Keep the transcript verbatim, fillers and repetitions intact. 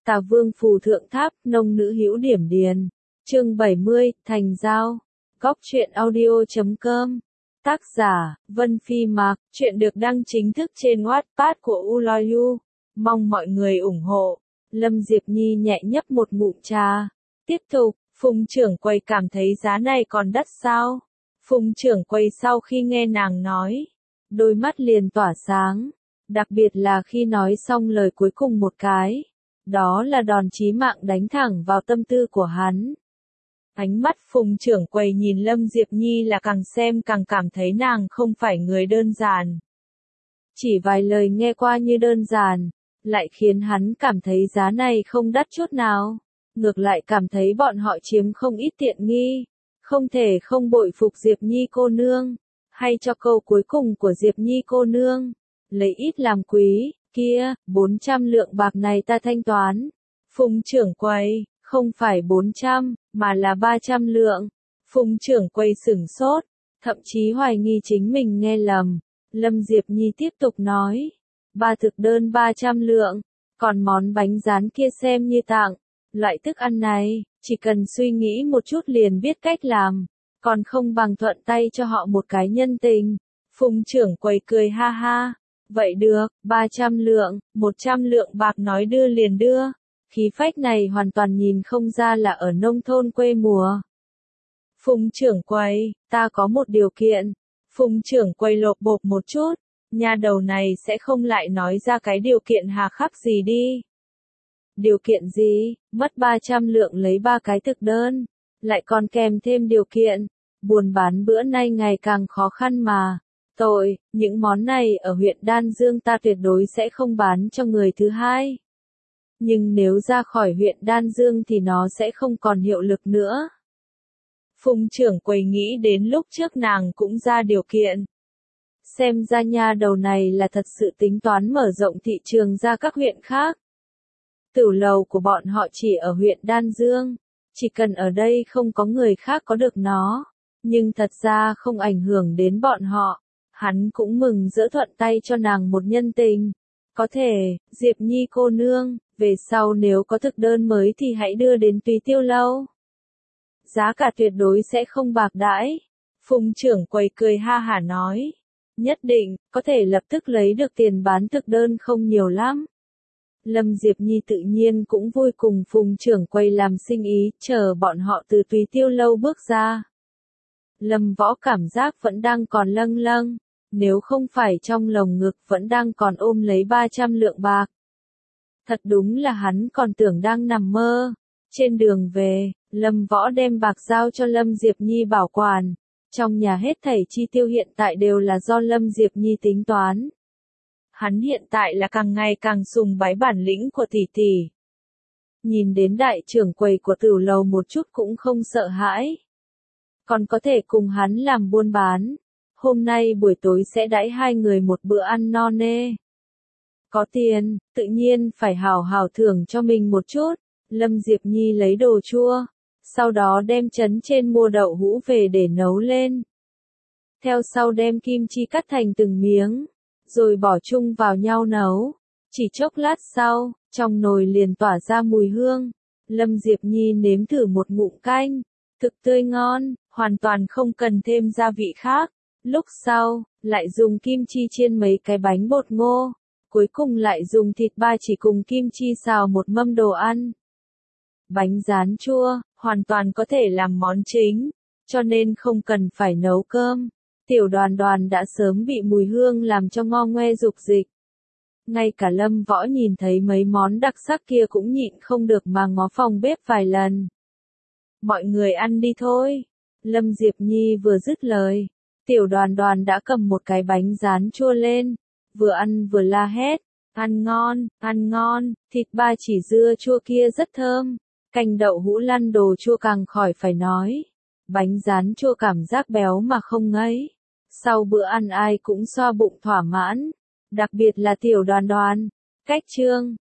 Tà Vương phù thượng tháp, nông nữ hữu điểm điền. Chương bảy mươi, thành giao. Góc truyện audio chấm com. Tác giả, Vân Phi Mạc. Chuyện được đăng chính thức trên Wattpad của Uloyu. Mong mọi người ủng hộ. Lâm Diệp Nhi nhẹ nhấp một ngụm trà. Tiếp tục, Phùng trưởng quầy cảm thấy giá này còn đắt sao? Phùng trưởng quầy sau khi nghe nàng nói, đôi mắt liền tỏa sáng. Đặc biệt là khi nói xong lời cuối cùng một cái. Đó là đòn chí mạng đánh thẳng vào tâm tư của hắn. Ánh mắt Phùng trưởng quầy nhìn Lâm Diệp Nhi là càng xem càng cảm thấy nàng không phải người đơn giản. Chỉ vài lời nghe qua như đơn giản, lại khiến hắn cảm thấy giá này không đắt chút nào. Ngược lại cảm thấy bọn họ chiếm không ít tiện nghi. Không thể không bội phục Diệp Nhi cô nương. Hay cho câu cuối cùng của Diệp Nhi cô nương. Lấy ít làm quý, kia, bốn trăm lượng bạc này ta thanh toán. Phùng trưởng quầy, không phải bốn trăm, mà là ba trăm lượng. Phùng trưởng quầy sửng sốt, thậm chí hoài nghi chính mình nghe lầm. Lâm Diệp Nhi tiếp tục nói, ba thực đơn ba trăm lượng, còn món bánh rán kia xem như tặng. Loại thức ăn này, chỉ cần suy nghĩ một chút liền biết cách làm, còn không bằng thuận tay cho họ một cái nhân tình. Phùng trưởng quầy cười ha ha, vậy được, ba trăm lượng, một trăm lượng bạc nói đưa liền đưa. Khí phách này hoàn toàn nhìn không ra là ở nông thôn quê mùa. Phùng trưởng quầy, ta có một điều kiện. Phùng trưởng quầy lộp bộp một chút, nhà đầu này sẽ không lại nói ra cái điều kiện hà khắc gì đi. Điều kiện gì? Mất ba trăm lượng lấy ba cái thực đơn, lại còn kèm thêm điều kiện. Buôn bán bữa nay ngày càng khó khăn mà. Tội, những món này ở huyện Đan Dương ta tuyệt đối sẽ không bán cho người thứ hai. Nhưng nếu ra khỏi huyện Đan Dương thì nó sẽ không còn hiệu lực nữa. Phùng trưởng quầy nghĩ đến lúc trước nàng cũng ra điều kiện. Xem ra nha đầu này là thật sự tính toán mở rộng thị trường ra các huyện khác. Tửu lầu của bọn họ chỉ ở huyện Đan Dương. Chỉ cần ở đây không có người khác có được nó. Nhưng thật ra không ảnh hưởng đến bọn họ. Hắn cũng mừng dỡ thuận tay cho nàng một nhân tình. Có thể, Diệp Nhi cô nương, về sau nếu có thực đơn mới thì hãy đưa đến Túy Tiêu Lâu. Giá cả tuyệt đối sẽ không bạc đãi. Phùng trưởng quầy cười ha hả nói. Nhất định, có thể lập tức lấy được tiền bán thực đơn không nhiều lắm. Lâm Diệp Nhi tự nhiên cũng vui cùng Phùng trưởng quầy làm sinh ý, chờ bọn họ từ Túy Tiêu Lâu bước ra. Lâm Võ cảm giác vẫn đang còn lâng lâng. Nếu không phải trong lồng ngực vẫn đang còn ôm lấy ba trăm lượng bạc. Thật đúng là hắn còn tưởng đang nằm mơ. Trên đường về, Lâm Võ đem bạc giao cho Lâm Diệp Nhi bảo quản. Trong nhà hết thảy chi tiêu hiện tại đều là do Lâm Diệp Nhi tính toán. Hắn hiện tại là càng ngày càng sùng bái bản lĩnh của tỷ tỷ. Nhìn đến đại trưởng quầy của tửu lầu một chút cũng không sợ hãi. Còn có thể cùng hắn làm buôn bán. Hôm nay buổi tối sẽ đãi hai người một bữa ăn no nê. Có tiền, tự nhiên phải hào hào thưởng cho mình một chút. Lâm Diệp Nhi lấy đồ chua, sau đó đem trấn trên mua đậu hũ về để nấu lên. Theo sau đem kim chi cắt thành từng miếng, rồi bỏ chung vào nhau nấu. Chỉ chốc lát sau, trong nồi liền tỏa ra mùi hương. Lâm Diệp Nhi nếm thử một ngụm canh, thực tươi ngon, hoàn toàn không cần thêm gia vị khác. Lúc sau, lại dùng kim chi chiên mấy cái bánh bột ngô. Cuối cùng lại dùng thịt ba chỉ cùng kim chi xào một mâm đồ ăn. Bánh rán chua, hoàn toàn có thể làm món chính, cho nên không cần phải nấu cơm. Tiểu Đoàn Đoàn đã sớm bị mùi hương làm cho ngo ngoe dục dịch. Ngay cả Lâm Võ nhìn thấy mấy món đặc sắc kia cũng nhịn không được mà ngó phòng bếp vài lần. Mọi người ăn đi thôi. Lâm Diệp Nhi vừa dứt lời. Tiểu Đoàn Đoàn đã cầm một cái bánh rán chua lên, vừa ăn vừa la hét, ăn ngon, ăn ngon, thịt ba chỉ dưa chua kia rất thơm, canh đậu hũ lăn đồ chua càng khỏi phải nói, bánh rán chua cảm giác béo mà không ngấy, sau bữa ăn ai cũng xoa bụng thỏa mãn, đặc biệt là Tiểu Đoàn Đoàn. Cách chương